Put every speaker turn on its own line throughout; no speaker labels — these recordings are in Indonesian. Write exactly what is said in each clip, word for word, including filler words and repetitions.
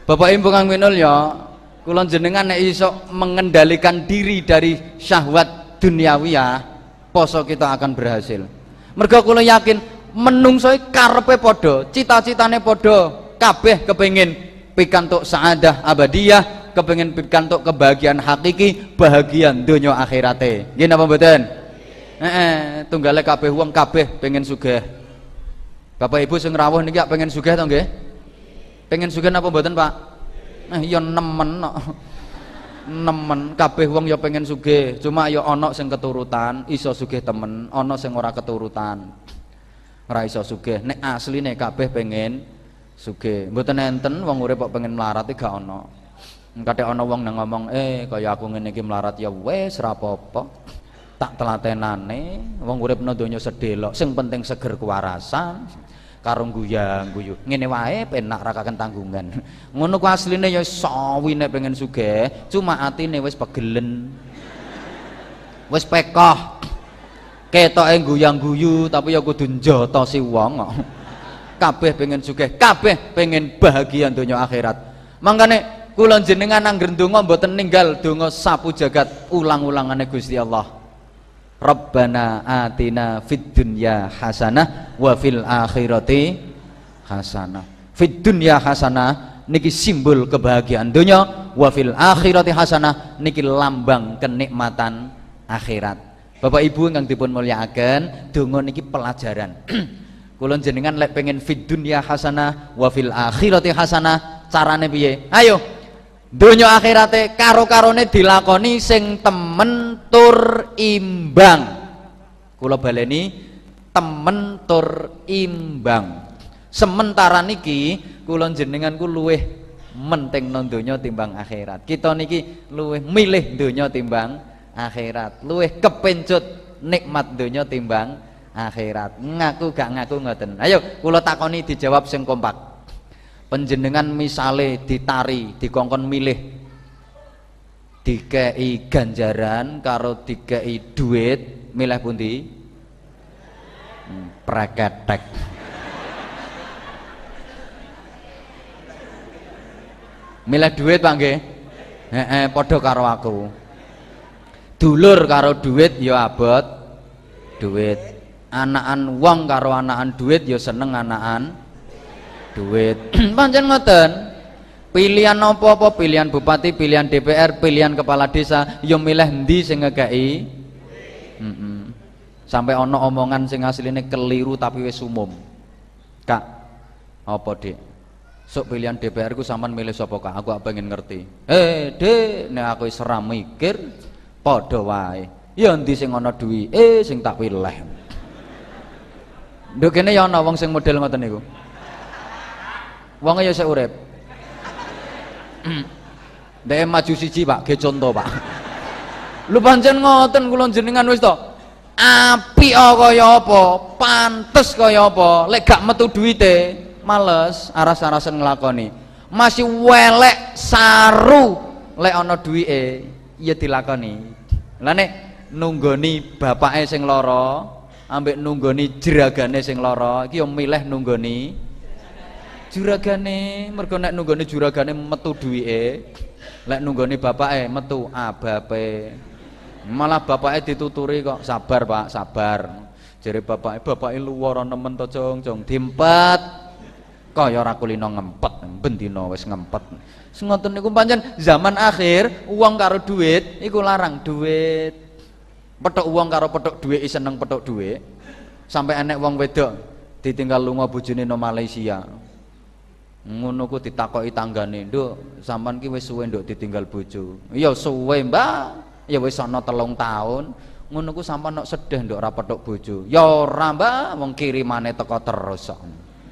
Bapak Ibu kang minul ya, kula jenengan nek iso mengendalikan diri dari syahwat duniawiyah, poso kita akan berhasil. Mergo kula yakin menungso karepe padha, cita-citane padha, kabeh kepengin pikantuk saadah abadiyah, kepengin pikantuk kebahagiaan hakiki, bahagia donya akhirate. Nggih napa mboten? Heeh, tunggale kabeh wong kabeh pengen sugih. Bapak Ibu sing rawuh niki pengen sugih to nggih? Pengen sugih napa mboten, Pak? Eh ya nemen kok. Nemen kabeh wong ya pengen sugih, cuma ya ana sing keturutan iso sugih temen, ana sing ora keturutan ora iso sugih. Nek asline kabeh pengen sugih, mboten enten wong urip kok pengen melarat iki gak ana. Kadek ana wong nang ngomong, "Eh, kaya aku ngene iki melarat ya wis ora apa-apa. Tak telatenane, wong urip nang donya sedelok, sing penting seger kewarasan." Karo guyang guyu ngene wae penak ra kaken tanggungan. Ngono ku asline ya sawi nek pengen sugih, cuma atine wis pegelen. Wis pekoh. Ketoke guyang guyu tapi ya kudu njotosi wong kok. Kabeh pengen sugih, kabeh pengen bahagia donya akhirat. Mangkane kula jenengan angger ndonga mboten ninggal donga sapu jagat ulang-ulangane Gusti Allah. Rabbana atina fid dunya hasanah wa fil akhirati hasanah. Fid dunya hasanah niki simbol kebahagiaan dunia, wa fil akhirati hasanah niki lambang kenikmatan akhirat. Bapak Ibu ingkang dipun mulyakaken, donga niki pelajaran. Kula jenengan lek pengen fid dunya hasanah wa fil akhirati hasanah, carane piye? Ayo donya akhirate karo-karone dilakoni sing temen tur imbang. Kula baleni temen tur imbang. Sementara niki kula jenengan ku luweh menting nang donya timbang akhirat. Kita niki luweh milih donya timbang akhirat. Luweh kepencut nikmat donya timbang akhirat. Ngaku gak ngaku ngoten. Ayo kula takoni dijawab sing kompak. Panjenengan misale ditari dikongkon milih dikei ganjaran karo dikei duit, milih pundi? Hmm, preketek. Milih duit Pak nggih? Heeh, padha karo aku. Dulur karo duit ya abot duit. Anakan wong karo anakan duit ya seneng anakan duit. Pancen ngoten. Pilihan apa-apa, pilihan bupati, pilihan D P R, pilihan kepala desa, yo milih endi sing ngekeki? Heeh. Sampai ana omongan sing asline keliru tapi wis umum. Kak, apa Dik? Sok pilihan D P R ku sampean milih sapa Kak? Aku pengen ngerti. Eh, Dik, nek aku wis ora mikir, padha wae. Ya endi sing ana duwi, eh sing tak pilih. Nduk kene ya ana wong sing model ngoten niku. Wong ya sik urip. Ndek maju siji Pak, ge conto Pak. Lu pancen ngoten kula jenengan wis to. Apik kaya apa, pantes kaya apa, lek gak metu duwite, males aras-arasen nglakoni. Masih welek saru lek ana duwike, ya dilakoni. Lah nek nunggoni bapake sing lara, ambek nunggoni jeragane sing lara, iki yo milih nunggoni juragane. Mergo nek nunggone juragane metu duwike, lek nunggone bapake metu abape. Malah bapake dituturi kok, sabar Pak, sabar. Jare bapake, bapake luwara nemen to Jong, Jong diempet. Kaya ora kulino ngempet, bendina wis ngempet. Sing ngoten niku pancen zaman akhir, uang karo duit iku larang duit. Petuk uang karo petuk duit seneng petuk duit. Sampai enek wong wedok ditinggal lunga bojone nang Malaysia. Ngono ku ditakoki tanggane, "Nduk, sampean ki wis suwe nduk ditinggal bojo." "Ya suwe, Mbak. Ya wis ana telung taun." "Ngono ku sampean nok sedih nduk ora petuk bojo." "Ya ora, Mbak, wong kirimane teko terus kok."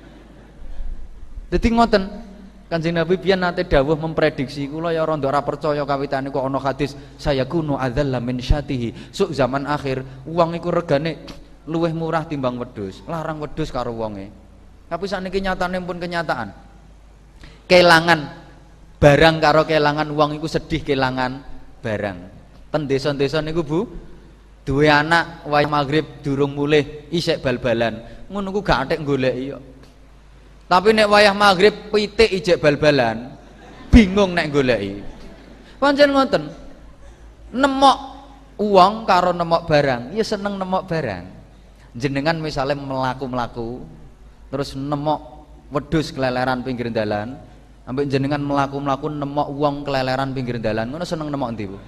Dadi ngoten. Kanjeng Nabi biyen nate dawuh memprediksi, kula ya ora nduk ora percaya kawitane kok ana hadis, "Saya kunu adzalla min syatihi." Suk zaman akhir, uang iku regane luwih murah timbang wedhus. Larang wedhus karo wonge. Tapi sakniki nyatane pun kenyataan. Kelangan barang karo kelangan uang iku sedih kelangan barang. Ten desa-desa niku Bu, duwe anak wayah maghrib durung mulih isik bal-balan. Ngono ku gak atik goleki yo. Tapi nek wayah maghrib pitik ijek bal-balan, bingung nek goleki. Pancen ngoten. Nemok uang karo nemok barang, ya seneng nemok barang. Jenengan misalnya melaku-melaku terus nemok wedhus keleleran pinggir dalan, ambek jenengan melaku-melaku nemok uang keleleran pinggir dalan, ngono seneng nemok endi, Bu?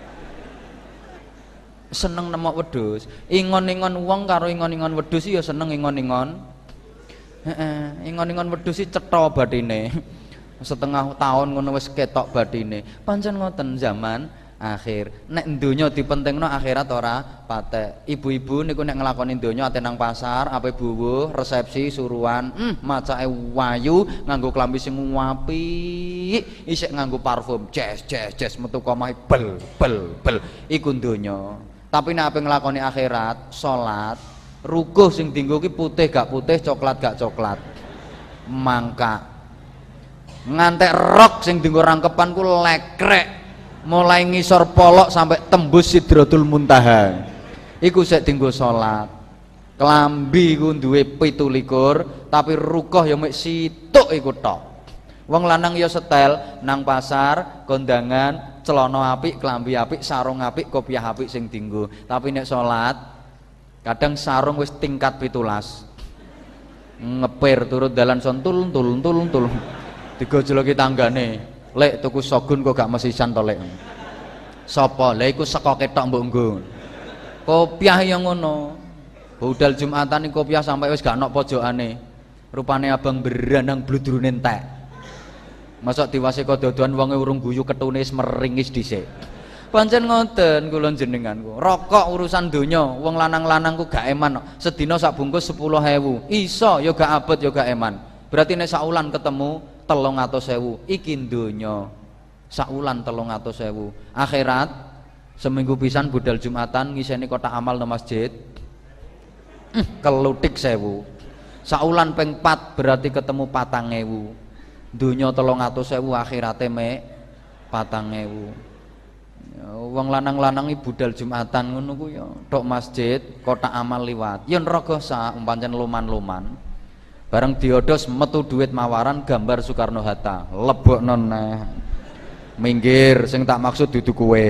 Seneng nemok wedhus. Ingon-ingon uang karo ingon-ingon wedhus ya seneng ingon-ingon. Heeh, ingon-ingon wedhus iki cetha bathine. Setengah tahun ngono wis ketok bathine. Pancen ngoten zaman akhir. Nek donya dipentingno akhirat ora patek. Ibu-ibu niku nek nglakoni donya ate nang pasar, ape buwuh, resepsi, suruhan, hmm, macake wayu, nganggo klambi sing apik, isih nganggo parfum, jes jes jes metu komah bel bel bel. Iku donya. Tapi nek ape nglakoni akhirat, salat, rukuh sing dienggo ki putih gak putih, coklat gak coklat. Mangka. Ngantek rok sing dienggo rangkepan ku lekrek. Mulai ngisor polok sampai tembus Sidratul Muntaha. Iku sik dienggo salat. Klambi ku duwe pitu likur, tapi rukuh ya mek situk iku tok. Wong lanang ya setel nang pasar, kondangan, celana apik, klambi apik, sarung apik, kopiah apik sing dienggo. Tapi nek salat kadang sarung wis tingkat pitulas. Ngepir turut dalan sontul tul tul tul. Digojloki tanggane. Lek tuku sogun kok gak mesisan to lek. Sapa? Lah iku saka ketok mbok nggo. Kopiah yang ngono. Budal Jumatan iki kopiah sampai wis gak ana pojokane. Rupane abang beranang bludrune entek. Masuk diwase kododoan wonge urung guyu ketune wis meringis dhisik. Pancen ngoten kula jenenganku. Rokok urusan donya, wong lanang-lanang ku gak eman. Sedina sak bungkus sepuluh ewu. Iso ya gak abot ya gak eman. Berarti nek saulan ketemu telung atus ewu. Iki donya. Saulan telung atus ewu. Akhirat seminggu pisan budal Jumatan ngiseni kotak amal nang masjid. Kelutik sewu. Saulan ping pat berarti ketemu patang ewu. Dunya telung atus ewu akhirate mek patang ewu. Ya, wong lanang-lanang iki budal Jumatan ngono ku ya tok masjid kotak amal liwat. Yen raga sak umpancen luman-luman. Bareng diodos metu duit mawaran gambar Soekarno Hatta. Lebokno neh. Minggir sing tak maksud dudu kowe.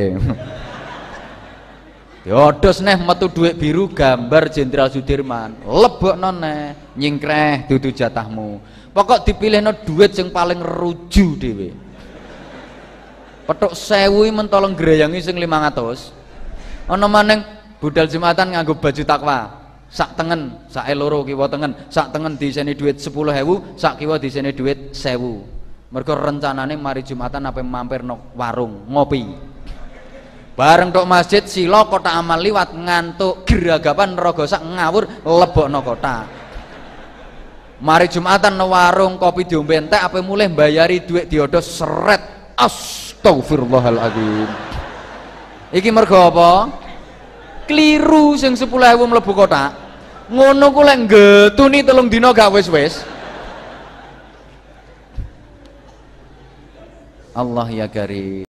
Diodos neh metu duit biru gambar Jenderal Sudirman. Lebokno neh. Nyingkreh dudu jatahmu. Pokok dipilihno duit sing paling ruju dhewe. Petuk sewu mentolong greyangi sing limang atus. Ana maneng budal Jumatan nganggo baju takwa. Sak tengen, sak loro kiwa tengen, sak tengen diseni duit sepuluh ewu, sak kiwa diseni duit sewu. Mergo rencanane mari Jumatan ape mampir no warung ngopi. Bareng tok masjid sila kotak amal liwat ngantuk geragapan raga sak ngawur lebokno kotak. Mari Jumatan no warung kopi diombe entek ape mulih mbayari duit diodos seret. Astagfirullahaladzim. Iki mergo apa? Kliru sing sepuluh ewu mlebu kotak. Ngono ku lek nggetuni telung dina gak wis-wis. Allah ya karim.